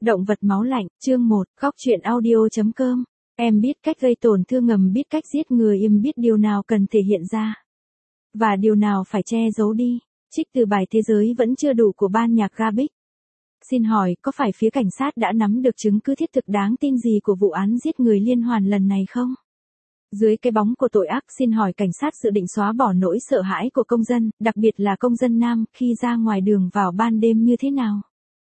Động vật máu lạnh, chương 1, góc truyện audio.com. Em biết cách gây tổn thương ngầm, biết cách giết người, em biết điều nào cần thể hiện ra và điều nào phải che giấu đi. Trích từ bài Thế giới vẫn chưa đủ của ban nhạc Gabic. Xin hỏi, có phải phía cảnh sát đã nắm được chứng cứ thiết thực đáng tin gì của vụ án giết người liên hoàn lần này không? Dưới cái bóng của tội ác, xin hỏi cảnh sát dự định xóa bỏ nỗi sợ hãi của công dân, đặc biệt là công dân nam, khi ra ngoài đường vào ban đêm như thế nào?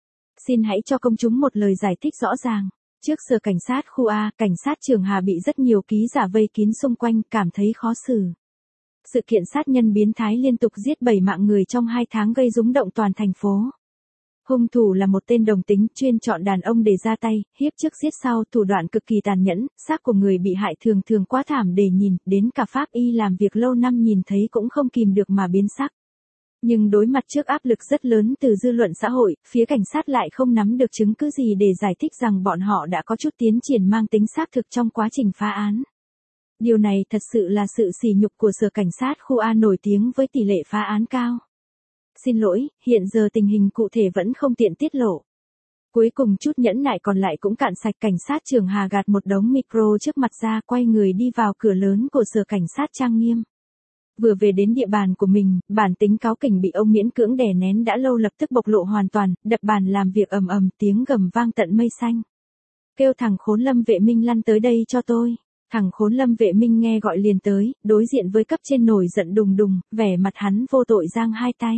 Xin hãy cho công chúng một lời giải thích rõ ràng. Trước sở cảnh sát khu A, cảnh sát Trường Hà bị rất nhiều ký giả vây kín xung quanh, cảm thấy khó xử. Sự kiện sát nhân biến thái liên tục giết 7 mạng người trong 2 tháng gây rúng động toàn thành phố. Hung thủ là một tên đồng tính, chuyên chọn đàn ông để ra tay, hiếp trước giết sau, thủ đoạn cực kỳ tàn nhẫn, xác của người bị hại thường thường quá thảm để nhìn, đến cả pháp y làm việc lâu năm nhìn thấy cũng không kìm được mà biến sắc. Nhưng đối mặt trước áp lực rất lớn từ dư luận xã hội, phía cảnh sát lại không nắm được chứng cứ gì để giải thích rằng bọn họ đã có chút tiến triển mang tính xác thực trong quá trình phá án. Điều này thật sự là sự sỉ nhục của sở cảnh sát khu A nổi tiếng với tỷ lệ phá án cao. Xin lỗi, hiện giờ tình hình cụ thể vẫn không tiện tiết lộ. Cuối cùng chút nhẫn nại còn lại cũng cạn sạch, cảnh sát Trường Hà gạt một đống micro trước mặt ra, quay người đi vào cửa lớn của sở cảnh sát trang nghiêm. Vừa về đến địa bàn của mình, bản tính cáu kỉnh bị ông miễn cưỡng đè nén đã lâu lập tức bộc lộ hoàn toàn, đập bàn làm việc ầm ầm, tiếng gầm vang tận mây xanh. Kêu thằng khốn Lâm Vệ Minh lăn tới đây cho tôi. Thằng khốn Lâm Vệ Minh nghe gọi liền tới, đối diện với cấp trên nổi giận đùng đùng, vẻ mặt hắn vô tội giang hai tay.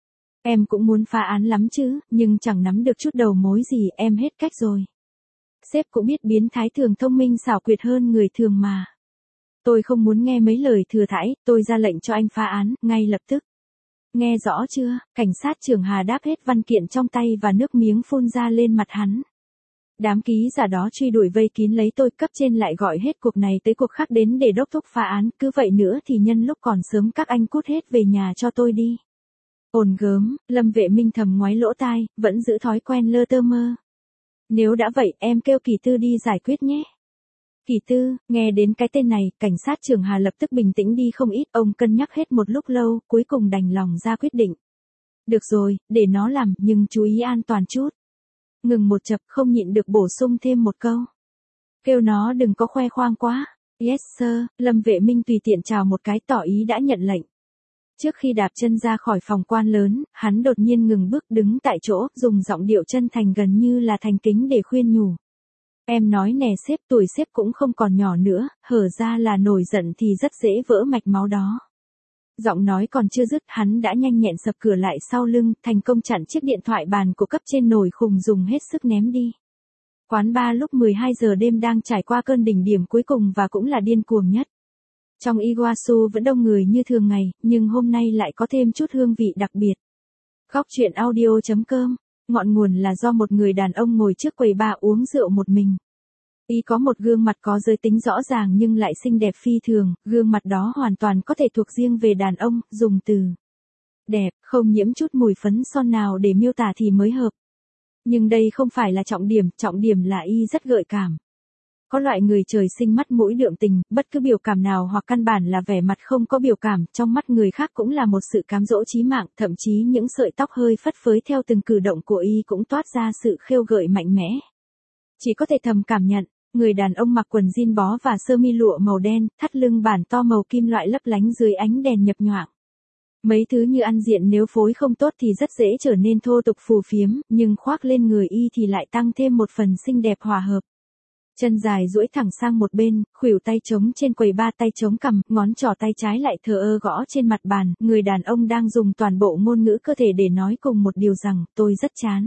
Em cũng muốn phá án lắm chứ, nhưng chẳng nắm được chút đầu mối gì, em hết cách rồi. Sếp cũng biết biến thái thường thông minh xảo quyệt hơn người thường mà. Tôi không muốn nghe mấy lời thừa thãi, tôi ra lệnh cho anh phá án, ngay lập tức. Nghe rõ chưa? Cảnh sát Trường Hà đáp hết văn kiện trong tay và nước miếng phun ra lên mặt hắn. Đám ký giả đó truy đuổi vây kín lấy tôi, cấp trên lại gọi hết cuộc này tới cuộc khác đến để đốc thúc phá án, cứ vậy nữa thì nhân lúc còn sớm các anh cút hết về nhà cho tôi đi. Ồn gớm, Lâm Vệ Minh thầm ngoái lỗ tai, vẫn giữ thói quen lơ tơ mơ. Nếu đã vậy, em kêu Kỳ Tư đi giải quyết nhé. Kỳ Tư, nghe đến cái tên này, cảnh sát Trường Hà lập tức bình tĩnh đi không ít, ông cân nhắc hết một lúc lâu, cuối cùng đành lòng ra quyết định. Được rồi, để nó làm, nhưng chú ý an toàn chút. Ngừng một chập, không nhịn được bổ sung thêm một câu. Kêu nó đừng có khoe khoang quá. Yes sir, Lâm Vệ Minh tùy tiện chào một cái tỏ ý đã nhận lệnh. Trước khi đạp chân ra khỏi phòng quan lớn, hắn đột nhiên ngừng bước đứng tại chỗ, dùng giọng điệu chân thành gần như là thành kính để khuyên nhủ. Em nói nè sếp, tuổi sếp cũng không còn nhỏ nữa, hở ra là nổi giận thì rất dễ vỡ mạch máu đó. Giọng nói còn chưa dứt, hắn đã nhanh nhẹn sập cửa lại sau lưng, thành công chặn chiếc điện thoại bàn của cấp trên nổi khùng dùng hết sức ném đi. Quán bar lúc 12 giờ đêm đang trải qua cơn đỉnh điểm cuối cùng và cũng là điên cuồng nhất. Trong Iguazu vẫn đông người như thường ngày, nhưng hôm nay lại có thêm chút hương vị đặc biệt. Góc truyện audio.com. Ngọn nguồn là do một người đàn ông ngồi trước quầy bar uống rượu một mình. Y có một gương mặt có giới tính rõ ràng nhưng lại xinh đẹp phi thường, gương mặt đó hoàn toàn có thể thuộc riêng về đàn ông, dùng từ đẹp, không nhiễm chút mùi phấn son nào để miêu tả thì mới hợp. Nhưng đây không phải là trọng điểm là Y rất gợi cảm. Có loại người trời sinh mắt mũi đượm tình, bất cứ biểu cảm nào hoặc căn bản là vẻ mặt không có biểu cảm, trong mắt người khác cũng là một sự cám dỗ chí mạng, thậm chí những sợi tóc hơi phất phới theo từng cử động của Y cũng toát ra sự khêu gợi mạnh mẽ. Chỉ có thể thầm cảm nhận, người đàn ông mặc quần jean bó và sơ mi lụa màu đen, thắt lưng bản to màu kim loại lấp lánh dưới ánh đèn nhập nhoạng. Mấy thứ như ăn diện nếu phối không tốt thì rất dễ trở nên thô tục phù phiếm, nhưng khoác lên người Y thì lại tăng thêm một phần xinh đẹp hòa hợp. Chân dài duỗi thẳng sang một bên, khuỷu tay trống trên quầy bar, tay chống cằm, ngón trỏ tay trái lại thờ ơ gõ trên mặt bàn, người đàn ông đang dùng toàn bộ ngôn ngữ cơ thể để nói cùng một điều rằng, tôi rất chán.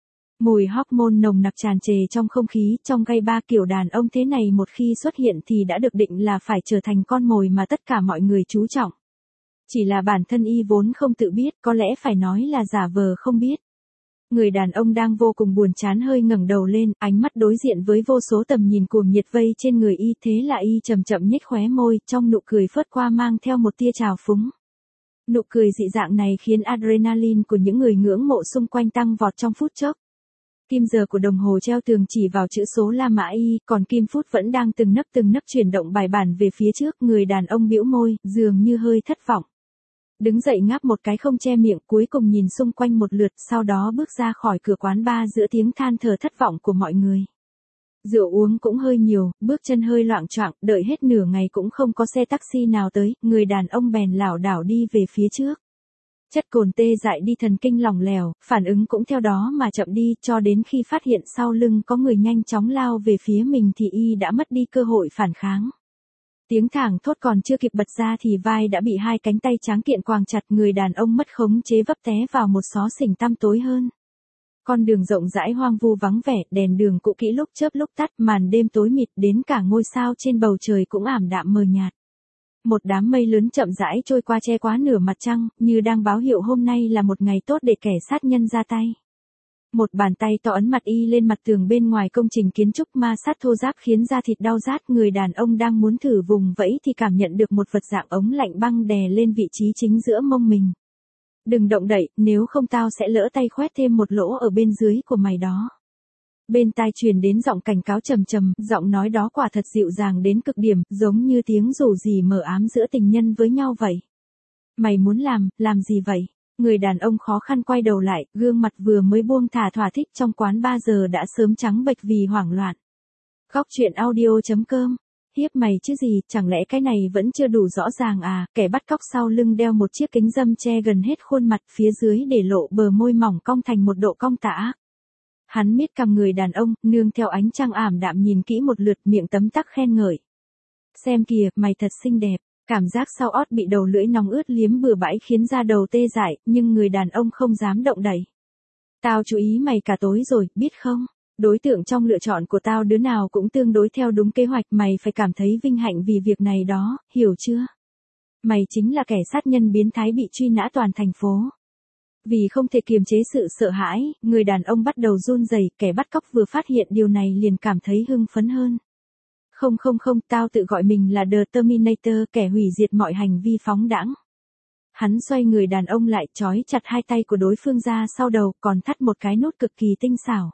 Mùi hormone nồng nặc tràn trề trong không khí, trong gai bar kiểu đàn ông thế này một khi xuất hiện thì đã được định là phải trở thành con mồi mà tất cả mọi người chú trọng. Chỉ là bản thân Y vốn không tự biết, có lẽ phải nói là giả vờ không biết. Người đàn ông đang vô cùng buồn chán hơi ngẩng đầu lên, ánh mắt đối diện với vô số tầm nhìn cuồng nhiệt vây trên người Y, thế là Y chậm chậm nhếch khóe môi, trong nụ cười phớt qua mang theo một tia trào phúng. Nụ cười dị dạng này khiến adrenaline của những người ngưỡng mộ xung quanh tăng vọt trong phút chốc. Kim giờ của đồng hồ treo tường chỉ vào chữ số La Mã Y, còn kim phút vẫn đang từng nấc chuyển động bài bản về phía trước, người đàn ông bĩu môi, dường như hơi thất vọng. Đứng dậy ngáp một cái không che miệng, cuối cùng nhìn xung quanh một lượt, sau đó bước ra khỏi cửa quán bar giữa tiếng than thở thất vọng của mọi người. Rượu uống cũng hơi nhiều, bước chân hơi loạng choạng, đợi hết nửa ngày cũng không có xe taxi nào tới, người đàn ông bèn lảo đảo đi về phía trước. Chất cồn tê dại đi thần kinh lỏng lẻo, phản ứng cũng theo đó mà chậm đi, cho đến khi phát hiện sau lưng có người nhanh chóng lao về phía mình thì y đã mất đi cơ hội phản kháng. Tiếng thảng thốt còn chưa kịp bật ra thì vai đã bị hai cánh tay tráng kiện quàng chặt, người đàn ông mất khống chế vấp té vào một xó xỉnh tăm tối hơn. Con đường rộng rãi hoang vu vắng vẻ, đèn đường cũ kỹ lúc chớp lúc tắt, màn đêm tối mịt đến cả ngôi sao trên bầu trời cũng ảm đạm mờ nhạt. Một đám mây lớn chậm rãi trôi qua che quá nửa mặt trăng, như đang báo hiệu hôm nay là một ngày tốt để kẻ sát nhân ra tay. Một bàn tay to ấn mặt y lên mặt tường bên ngoài công trình kiến trúc ma sát thô ráp khiến da thịt đau rát, người đàn ông đang muốn thử vùng vẫy thì cảm nhận được một vật dạng ống lạnh băng đè lên vị trí chính giữa mông mình. Đừng động đậy, nếu không tao sẽ lỡ tay khoét thêm một lỗ ở bên dưới của mày đó. Bên tai truyền đến giọng cảnh cáo trầm trầm, giọng nói đó quả thật dịu dàng đến cực điểm, giống như tiếng rủ rỉ mờ ám giữa tình nhân với nhau vậy. Mày muốn làm gì vậy? Người đàn ông khó khăn quay đầu lại, gương mặt vừa mới buông thả thỏa thích trong quán ba giờ đã sớm trắng bệch vì hoảng loạn. Góc truyện audio.com. Hiếp mày chứ gì, chẳng lẽ cái này vẫn chưa đủ rõ ràng à? Kẻ bắt cóc sau lưng đeo một chiếc kính râm che gần hết khuôn mặt, phía dưới để lộ bờ môi mỏng cong thành một độ cong tả. Hắn miết cằm người đàn ông, nương theo ánh trăng ảm đạm nhìn kỹ một lượt, miệng tấm tắc khen ngợi. Xem kìa, mày thật xinh đẹp. Cảm giác sau ót bị đầu lưỡi nóng ướt liếm bừa bãi khiến da đầu tê dại, nhưng người đàn ông không dám động đậy. Tao chú ý mày cả tối rồi, biết không? Đối tượng trong lựa chọn của tao đứa nào cũng tương đối theo đúng kế hoạch, mày phải cảm thấy vinh hạnh vì việc này đó, hiểu chưa? Mày chính là kẻ sát nhân biến thái bị truy nã toàn thành phố. Vì không thể kiềm chế sự sợ hãi, người đàn ông bắt đầu run rẩy, kẻ bắt cóc vừa phát hiện điều này liền cảm thấy hưng phấn hơn. Không, tao tự gọi mình là The Terminator, kẻ hủy diệt mọi hành vi phóng đãng. Hắn xoay người đàn ông lại, trói chặt hai tay của đối phương ra sau đầu, còn thắt một cái nút cực kỳ tinh xảo.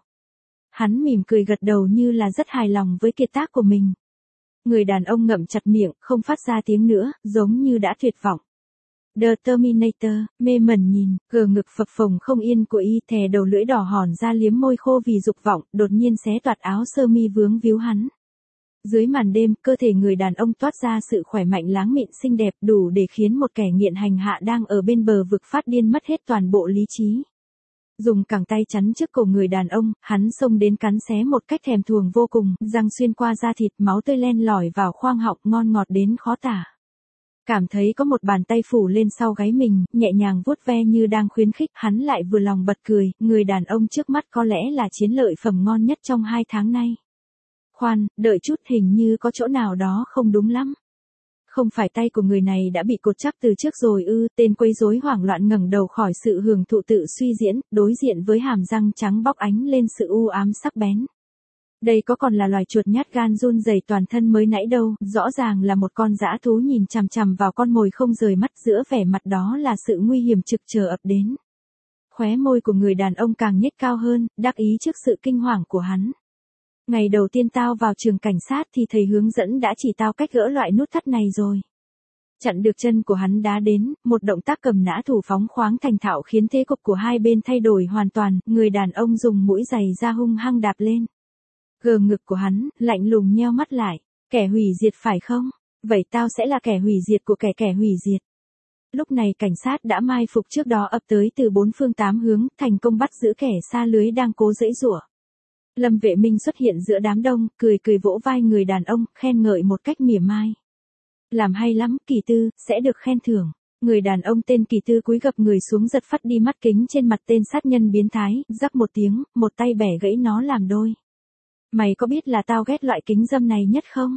Hắn mỉm cười gật đầu như là rất hài lòng với kiệt tác của mình. Người đàn ông ngậm chặt miệng, không phát ra tiếng nữa, giống như đã tuyệt vọng. The Terminator, mê mẩn nhìn, gờ ngực phập phồng không yên của y, thè đầu lưỡi đỏ hòn ra liếm môi khô vì dục vọng, đột nhiên xé toạc áo sơ mi vướng víu hắn. Dưới màn đêm, cơ thể người đàn ông toát ra sự khỏe mạnh láng mịn xinh đẹp, đủ để khiến một kẻ nghiện hành hạ đang ở bên bờ vực phát điên mất hết toàn bộ lý trí. Dùng cẳng tay chắn trước cổ người đàn ông, hắn xông đến cắn xé một cách thèm thuồng vô cùng, răng xuyên qua da thịt, máu tươi len lỏi vào khoang họng, ngon ngọt đến khó tả. Cảm thấy có một bàn tay phủ lên sau gáy mình, nhẹ nhàng vuốt ve như đang khuyến khích, hắn lại vừa lòng bật cười, người đàn ông trước mắt có lẽ là chiến lợi phẩm ngon nhất trong 2 tháng nay. Khoan, đợi chút, hình như có chỗ nào đó không đúng lắm. Không phải tay của người này đã bị cột chắc từ trước rồi ư? Tên quấy rối hoảng loạn ngẩng đầu khỏi sự hưởng thụ tự suy diễn, đối diện với hàm răng trắng bóc ánh lên sự u ám sắc bén. Đây có còn là loài chuột nhát gan run rẩy toàn thân mới nãy đâu, rõ ràng là một con dã thú nhìn chằm chằm vào con mồi không rời mắt, giữa vẻ mặt đó là sự nguy hiểm trực chờ ập đến. Khóe môi của người đàn ông càng nhếch cao hơn, đắc ý trước sự kinh hoàng của hắn. Ngày đầu tiên tao vào trường cảnh sát thì thầy hướng dẫn đã chỉ tao cách gỡ loại nút thắt này rồi. Chặn được chân của hắn đá đến, một động tác cầm nã thủ phóng khoáng thành thạo khiến thế cục của hai bên thay đổi hoàn toàn, người đàn ông dùng mũi giày ra hung hăng đạp lên. Gờ ngực của hắn, lạnh lùng nheo mắt lại, kẻ hủy diệt phải không? Vậy tao sẽ là kẻ hủy diệt của kẻ hủy diệt. Lúc này cảnh sát đã mai phục trước đó ập tới từ 4 phương 8 hướng, thành công bắt giữ kẻ sa lưới đang cố giãy giụa. Lâm Vệ Minh xuất hiện giữa đám đông, cười vỗ vai người đàn ông, khen ngợi một cách mỉa mai. Làm hay lắm, Kỳ Tư, sẽ được khen thưởng. Người đàn ông tên Kỳ Tư cúi gập người xuống giật phắt đi mắt kính trên mặt tên sát nhân biến thái, rắc một tiếng, một tay bẻ gãy nó làm đôi. Mày có biết là tao ghét loại kính râm này nhất không?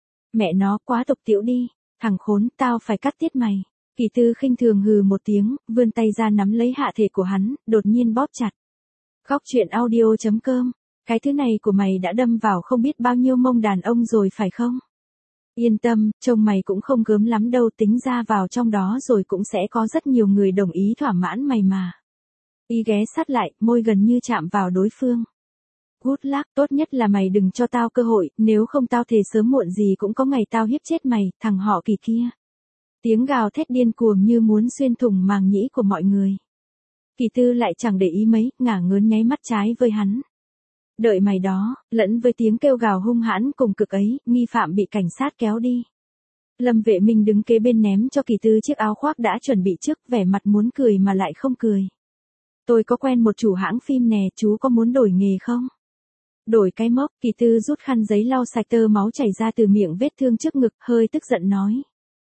Mẹ nó, quá tục tĩu đi. Thằng khốn, tao phải cắt tiết mày. Kỳ Tư khinh thường hừ một tiếng, vươn tay ra nắm lấy hạ thể của hắn, đột nhiên bóp chặt. Góc truyện audio.com. Cái thứ này của mày đã đâm vào không biết bao nhiêu mông đàn ông rồi phải không? Yên tâm, trông mày cũng không gớm lắm đâu, tính ra vào trong đó rồi cũng sẽ có rất nhiều người đồng ý thỏa mãn mày mà. Y ghé sát lại, môi gần như chạm vào đối phương. Good luck, tốt nhất là mày đừng cho tao cơ hội, nếu không tao thề sớm muộn gì cũng có ngày tao hiếp chết mày, thằng họ Kỳ kia. Tiếng gào thét điên cuồng như muốn xuyên thủng màng nhĩ của mọi người. Kỳ Tư lại chẳng để ý mấy, ngả ngớn nháy mắt trái với hắn. Đợi mày đó, lẫn với tiếng kêu gào hung hãn cùng cực ấy, nghi phạm bị cảnh sát kéo đi. Lâm Vệ Minh đứng kế bên ném cho Kỳ Tư chiếc áo khoác đã chuẩn bị trước, vẻ mặt muốn cười mà lại không cười. Tôi có quen một chủ hãng phim nè, chú có muốn đổi nghề không? Đổi cái mốc, Kỳ Tư rút khăn giấy lau sạch tơ máu chảy ra từ miệng vết thương trước ngực, hơi tức giận nói.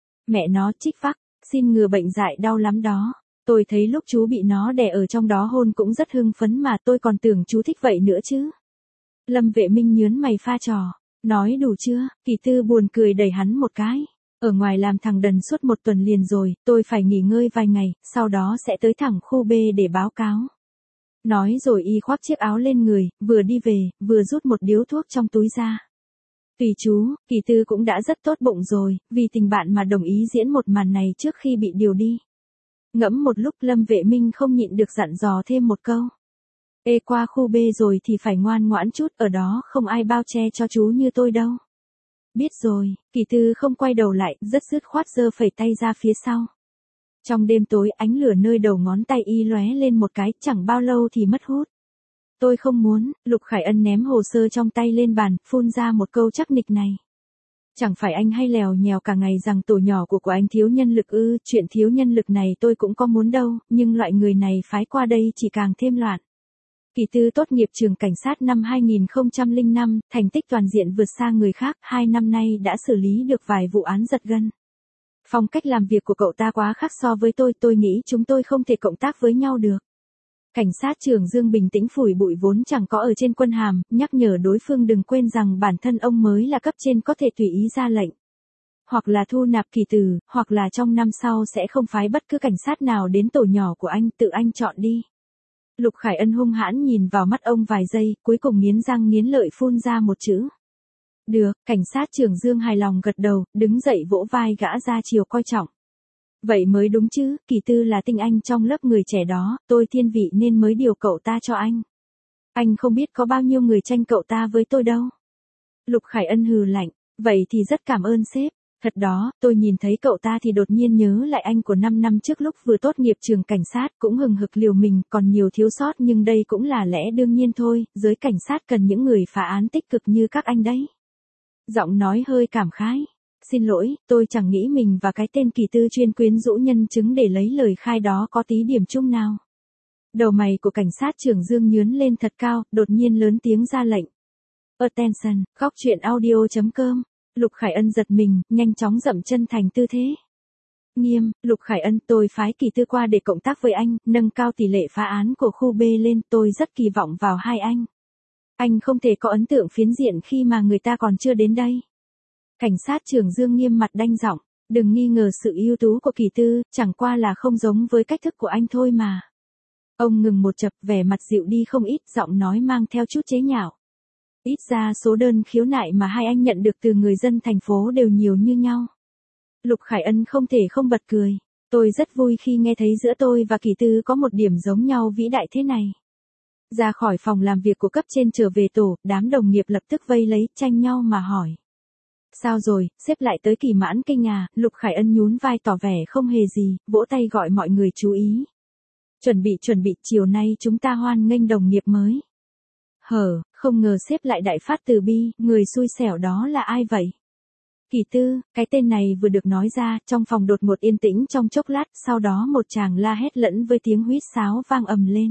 Mẹ nó trích vắc, xin ngừa bệnh dại đau lắm đó. Tôi thấy lúc chú bị nó đè ở trong đó hôn cũng rất hưng phấn mà tôi còn tưởng chú thích vậy nữa chứ. Lâm Vệ Minh nhớn mày pha trò. Nói đủ chưa? Kỳ Tư buồn cười đẩy hắn một cái. Ở ngoài làm thằng đần suốt 1 tuần liền rồi, tôi phải nghỉ ngơi vài ngày, sau đó sẽ tới thẳng khu B để báo cáo. Nói rồi y khoác chiếc áo lên người, vừa đi về, vừa rút một điếu thuốc trong túi ra. Tùy chú, Kỳ Tư cũng đã rất tốt bụng rồi, vì tình bạn mà đồng ý diễn một màn này trước khi bị điều đi. Ngẫm một lúc Lâm Vệ Minh không nhịn được dặn dò thêm một câu. Ê qua khu B rồi thì phải ngoan ngoãn chút, ở đó không ai bao che cho chú như tôi đâu. Biết rồi, Kỳ Tư không quay đầu lại, rất dứt khoát giơ phẩy tay ra phía sau. Trong đêm tối ánh lửa nơi đầu ngón tay y lóe lên một cái, chẳng bao lâu thì mất hút. Tôi không muốn, Lục Khải Ân ném hồ sơ trong tay lên bàn, phun ra một câu chắc nịch này. Chẳng phải anh hay lèo nhèo cả ngày rằng tổ nhỏ của anh thiếu nhân lực ư, chuyện thiếu nhân lực này tôi cũng có muốn đâu, nhưng loại người này phái qua đây chỉ càng thêm loạn. Kỳ Tư tốt nghiệp trường cảnh sát năm 2005, thành tích toàn diện vượt xa người khác, 2 năm nay đã xử lý được vài vụ án giật gân. Phong cách làm việc của cậu ta quá khác so với tôi nghĩ chúng tôi không thể cộng tác với nhau được. Cảnh sát trưởng Dương bình tĩnh phủi bụi vốn chẳng có ở trên quân hàm, nhắc nhở đối phương đừng quên rằng bản thân ông mới là cấp trên có thể tùy ý ra lệnh. Hoặc là thu nạp Kỳ Từ, hoặc là trong năm sau sẽ không phái bất cứ cảnh sát nào đến tổ nhỏ của anh, tự anh chọn đi. Lục Khải Ân hung hãn nhìn vào mắt ông vài giây, cuối cùng nghiến răng nghiến lợi phun ra một chữ. Được, cảnh sát trưởng Dương hài lòng gật đầu, đứng dậy vỗ vai gã ra chiều coi trọng. Vậy mới đúng chứ, Kỳ Tư là tinh anh trong lớp người trẻ đó, tôi thiên vị nên mới điều cậu ta cho anh. Anh không biết có bao nhiêu người tranh cậu ta với tôi đâu. Lục Khải Ân hừ lạnh, vậy thì rất cảm ơn sếp. Thật đó, tôi nhìn thấy cậu ta thì đột nhiên nhớ lại anh của 5 năm trước lúc vừa tốt nghiệp trường cảnh sát cũng hừng hực liều mình, còn nhiều thiếu sót nhưng đây cũng là lẽ đương nhiên thôi, giới cảnh sát cần những người phá án tích cực như các anh đấy. Giọng nói hơi cảm khái. Xin lỗi, tôi chẳng nghĩ mình và cái tên Kỳ Tư chuyên quyến rũ nhân chứng để lấy lời khai đó có tí điểm chung nào. Đầu mày của cảnh sát trưởng Dương nhướn lên thật cao, đột nhiên lớn tiếng ra lệnh. Attention, góc truyện audio.com. Lục Khải Ân giật mình, nhanh chóng dậm chân thành tư thế. Nghiêm, Lục Khải Ân, tôi phái Kỳ Tư qua để cộng tác với anh, nâng cao tỷ lệ phá án của khu B lên, tôi rất kỳ vọng vào hai anh. Anh không thể có ấn tượng phiến diện khi mà người ta còn chưa đến đây. Cảnh sát trưởng Dương nghiêm mặt đanh giọng, đừng nghi ngờ sự ưu tú của Kỳ Tư, chẳng qua là không giống với cách thức của anh thôi mà. Ông ngừng một chập, vẻ mặt dịu đi không ít, giọng nói mang theo chút chế nhạo. Ít ra số đơn khiếu nại mà hai anh nhận được từ người dân thành phố đều nhiều như nhau. Lục Khải Ân không thể không bật cười. Tôi rất vui khi nghe thấy giữa tôi và Kỳ Tư có một điểm giống nhau vĩ đại thế này. Ra khỏi phòng làm việc của cấp trên trở về tổ, đám đồng nghiệp lập tức vây lấy, tranh nhau mà hỏi. Sao rồi, xếp lại tới Kỳ Mãn Kinh à? Lục Khải Ân nhún vai tỏ vẻ không hề gì, vỗ tay gọi mọi người chú ý. Chuẩn bị, chiều nay chúng ta hoan nghênh đồng nghiệp mới. Không ngờ xếp lại đại phát từ bi, người xui xẻo đó là ai vậy? Kỳ Tư, cái tên này vừa được nói ra, trong phòng đột ngột yên tĩnh trong chốc lát, sau đó một chàng la hét lẫn với tiếng huýt sáo vang ầm lên.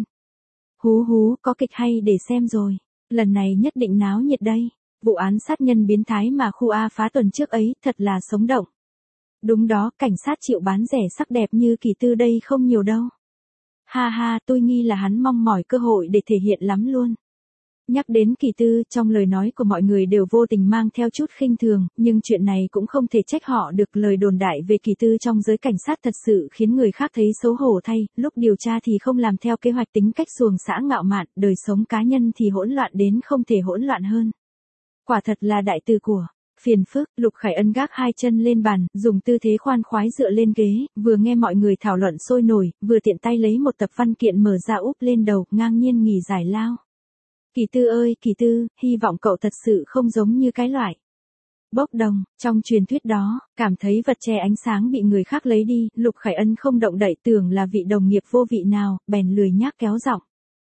Hú, có kịch hay để xem rồi. Lần này nhất định náo nhiệt đây. Vụ án sát nhân biến thái mà khu A phá tuần trước ấy, thật là sống động. Đúng đó, cảnh sát chịu bán rẻ sắc đẹp như Kỳ Tư đây không nhiều đâu. Ha, tôi nghi là hắn mong mỏi cơ hội để thể hiện lắm luôn. Nhắc đến Kỳ Tư, trong lời nói của mọi người đều vô tình mang theo chút khinh thường, nhưng chuyện này cũng không thể trách họ được. Lời đồn đại về Kỳ Tư trong giới cảnh sát thật sự khiến người khác thấy xấu hổ thay, lúc điều tra thì không làm theo kế hoạch, tính cách xuồng xã ngạo mạn, đời sống cá nhân thì hỗn loạn đến không thể hỗn loạn hơn. Quả thật là đại từ của phiền phức. Lục Khải Ân gác hai chân lên bàn, dùng tư thế khoan khoái dựa lên ghế, vừa nghe mọi người thảo luận sôi nổi, vừa tiện tay lấy một tập văn kiện mở ra úp lên đầu, ngang nhiên nghỉ giải lao. Kỳ Tư ơi, Kỳ Tư, hy vọng cậu thật sự không giống như cái loại Bốc đồng, trong truyền thuyết đó, cảm thấy vật che ánh sáng bị người khác lấy đi, Lục Khải Ân không động đậy tưởng là vị đồng nghiệp vô vị nào, bèn lười nhác kéo giọng.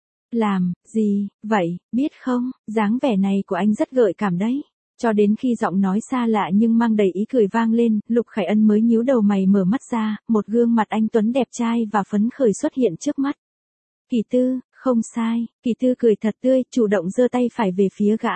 Làm, gì, vậy, biết không, dáng vẻ này của anh rất gợi cảm đấy. Cho đến khi giọng nói xa lạ nhưng mang đầy ý cười vang lên, Lục Khải Ân mới nhíu đầu mày mở mắt ra, một gương mặt anh tuấn đẹp trai và phấn khởi xuất hiện trước mắt. Kỳ Tư, không sai, Kỳ Tư cười thật tươi, chủ động giơ tay phải về phía gã.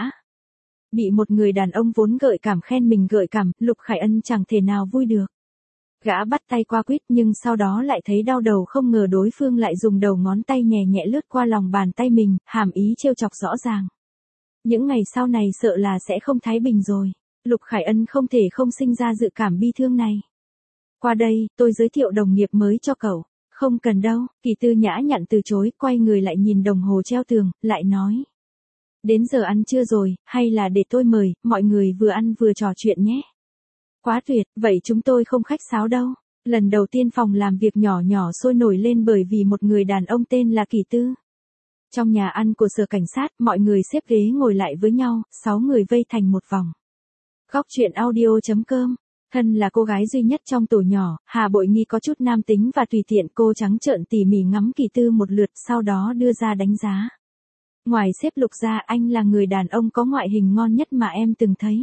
Bị một người đàn ông vốn gợi cảm khen mình gợi cảm, Lục Khải Ân chẳng thể nào vui được. Gã bắt tay qua quýt nhưng sau đó lại thấy đau đầu, không ngờ đối phương lại dùng đầu ngón tay nhẹ nhẹ lướt qua lòng bàn tay mình, hàm ý trêu chọc rõ ràng. Những ngày sau này sợ là sẽ không thái bình rồi. Lục Khải Ân không thể không sinh ra dự cảm bi thương này. Qua đây, tôi giới thiệu đồng nghiệp mới cho cậu. Không cần đâu, Kỳ Tư nhã nhặn từ chối, quay người lại nhìn đồng hồ treo tường, lại nói. Đến giờ ăn trưa rồi, hay là để tôi mời, mọi người vừa ăn vừa trò chuyện nhé. Quá tuyệt, vậy chúng tôi không khách sáo đâu. Lần đầu tiên phòng làm việc nhỏ nhỏ sôi nổi lên bởi vì một người đàn ông tên là Kỳ Tư. Trong nhà ăn của sở cảnh sát, mọi người xếp ghế ngồi lại với nhau, 6 người vây thành một vòng. Góc truyện audio.com. Thân là cô gái duy nhất trong tổ nhỏ, Hà Bội Nghi có chút nam tính và tùy tiện, cô trắng trợn tỉ mỉ ngắm Kỳ Tư một lượt, sau đó đưa ra đánh giá. Ngoài xếp Lục ra, anh là người đàn ông có ngoại hình ngon nhất mà em từng thấy.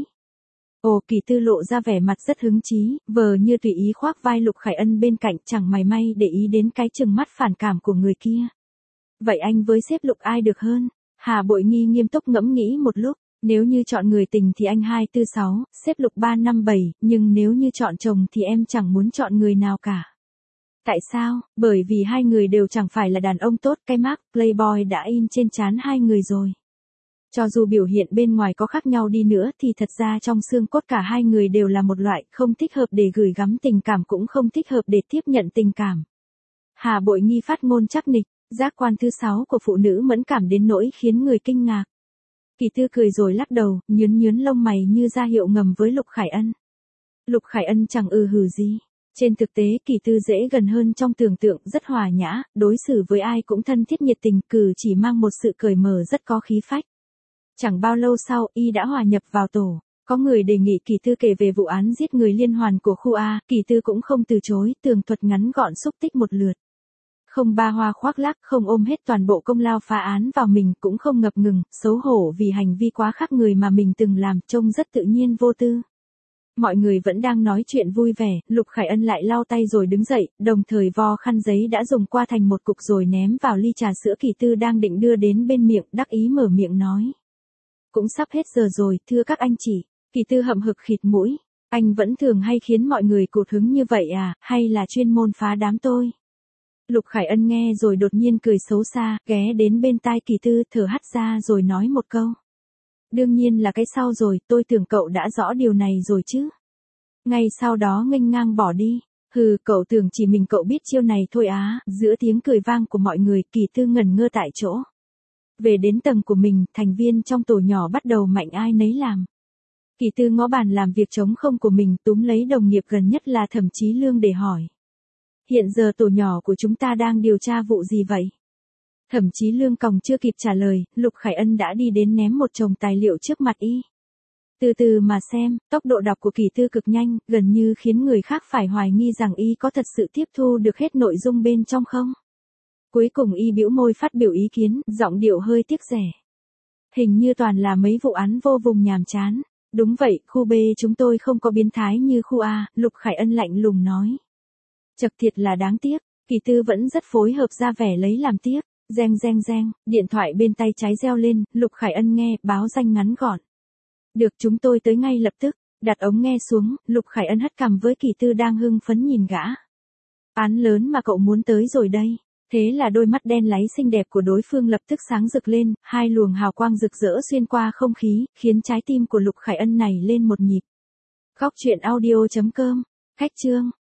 Ồ, Kỳ Tư lộ ra vẻ mặt rất hứng chí, vờ như tùy ý khoác vai Lục Khải Ân bên cạnh, chẳng mảy may để ý đến cái chừng mắt phản cảm của người kia. Vậy anh với sếp Lục ai được hơn? Hà Bội Nghi nghiêm túc ngẫm nghĩ một lúc, nếu như chọn người tình thì anh 246, sếp Lục 357, nhưng nếu như chọn chồng thì em chẳng muốn chọn người nào cả. Tại sao? Bởi vì hai người đều chẳng phải là đàn ông tốt, cái mác Playboy đã in trên trán hai người rồi. Cho dù biểu hiện bên ngoài có khác nhau đi nữa thì thật ra trong xương cốt cả hai người đều là một loại không thích hợp để gửi gắm tình cảm, cũng không thích hợp để tiếp nhận tình cảm. Hà Bội Nghi phát ngôn chắc nịch, giác quan thứ 6 của phụ nữ mẫn cảm đến nỗi khiến người kinh ngạc. Kỳ Tư cười rồi lắc đầu, nhướn lông mày như ra hiệu ngầm với Lục Khải Ân. Lục Khải Ân chẳng hừ gì. Trên thực tế Kỳ Tư dễ gần hơn trong tưởng tượng, rất hòa nhã, đối xử với ai cũng thân thiết nhiệt tình, cử chỉ mang một sự cởi mở rất có khí phách. Chẳng bao lâu sau, y đã hòa nhập vào tổ. Có người đề nghị Kỳ Tư kể về vụ án giết người liên hoàn của khu A, Kỳ Tư cũng không từ chối, tường thuật ngắn gọn xúc tích một lượt. Không ba hoa khoác lác, không ôm hết toàn bộ công lao phá án vào mình, cũng không ngập ngừng, xấu hổ vì hành vi quá khác người mà mình từng làm, trông rất tự nhiên vô tư. Mọi người vẫn đang nói chuyện vui vẻ, Lục Khải Ân lại lau tay rồi đứng dậy, đồng thời vo khăn giấy đã dùng qua thành một cục rồi ném vào ly trà sữa Kỳ Tư đang định đưa đến bên miệng, đắc ý mở miệng nói. Cũng sắp hết giờ rồi, thưa các anh chị. Kỳ Tư hậm hực khịt mũi. Anh vẫn thường hay khiến mọi người cụt hứng như vậy à, hay là chuyên môn phá đám tôi? Lục Khải Ân nghe rồi đột nhiên cười xấu xa, ghé đến bên tai Kỳ Tư, thở hắt ra rồi nói một câu. Đương nhiên là cái sau rồi, tôi tưởng cậu đã rõ điều này rồi chứ. Ngay sau đó nghênh ngang bỏ đi. Hừ, cậu tưởng chỉ mình cậu biết chiêu này thôi á. Giữa tiếng cười vang của mọi người, Kỳ Tư ngẩn ngơ tại chỗ. Về đến tầng của mình, thành viên trong tổ nhỏ bắt đầu mạnh ai nấy làm. Kỳ Tư ngó bàn làm việc trống không của mình, túm lấy đồng nghiệp gần nhất là Thẩm Chí Lương để hỏi. Hiện giờ tổ nhỏ của chúng ta đang điều tra vụ gì vậy? Thẩm Chí Lương còng chưa kịp trả lời, Lục Khải Ân đã đi đến ném một chồng tài liệu trước mặt y. Từ từ mà xem, tốc độ đọc của Kỳ Tư cực nhanh, gần như khiến người khác phải hoài nghi rằng y có thật sự tiếp thu được hết nội dung bên trong không. Cuối cùng y bĩu môi phát biểu ý kiến, giọng điệu hơi tiếc rẻ. Hình như toàn là mấy vụ án vô vùng nhàm chán. Đúng vậy, khu B chúng tôi không có biến thái như khu A, Lục Khải Ân lạnh lùng nói. Chật thiệt là đáng tiếc, Kỳ Tư vẫn rất phối hợp ra vẻ lấy làm tiếc. Reng, điện thoại bên tay trái reo lên, Lục Khải Ân nghe, báo danh ngắn gọn. Được, chúng tôi tới ngay lập tức. Đặt ống nghe xuống, Lục Khải Ân hất cằm với Kỳ Tư đang hưng phấn nhìn gã. Án lớn mà cậu muốn tới rồi đây. Thế là đôi mắt đen láy xinh đẹp của đối phương lập tức sáng rực lên, hai luồng hào quang rực rỡ xuyên qua không khí, khiến trái tim của Lục Khải Ân nảy lên một nhịp. Góc truyện audio.com. Khách chương.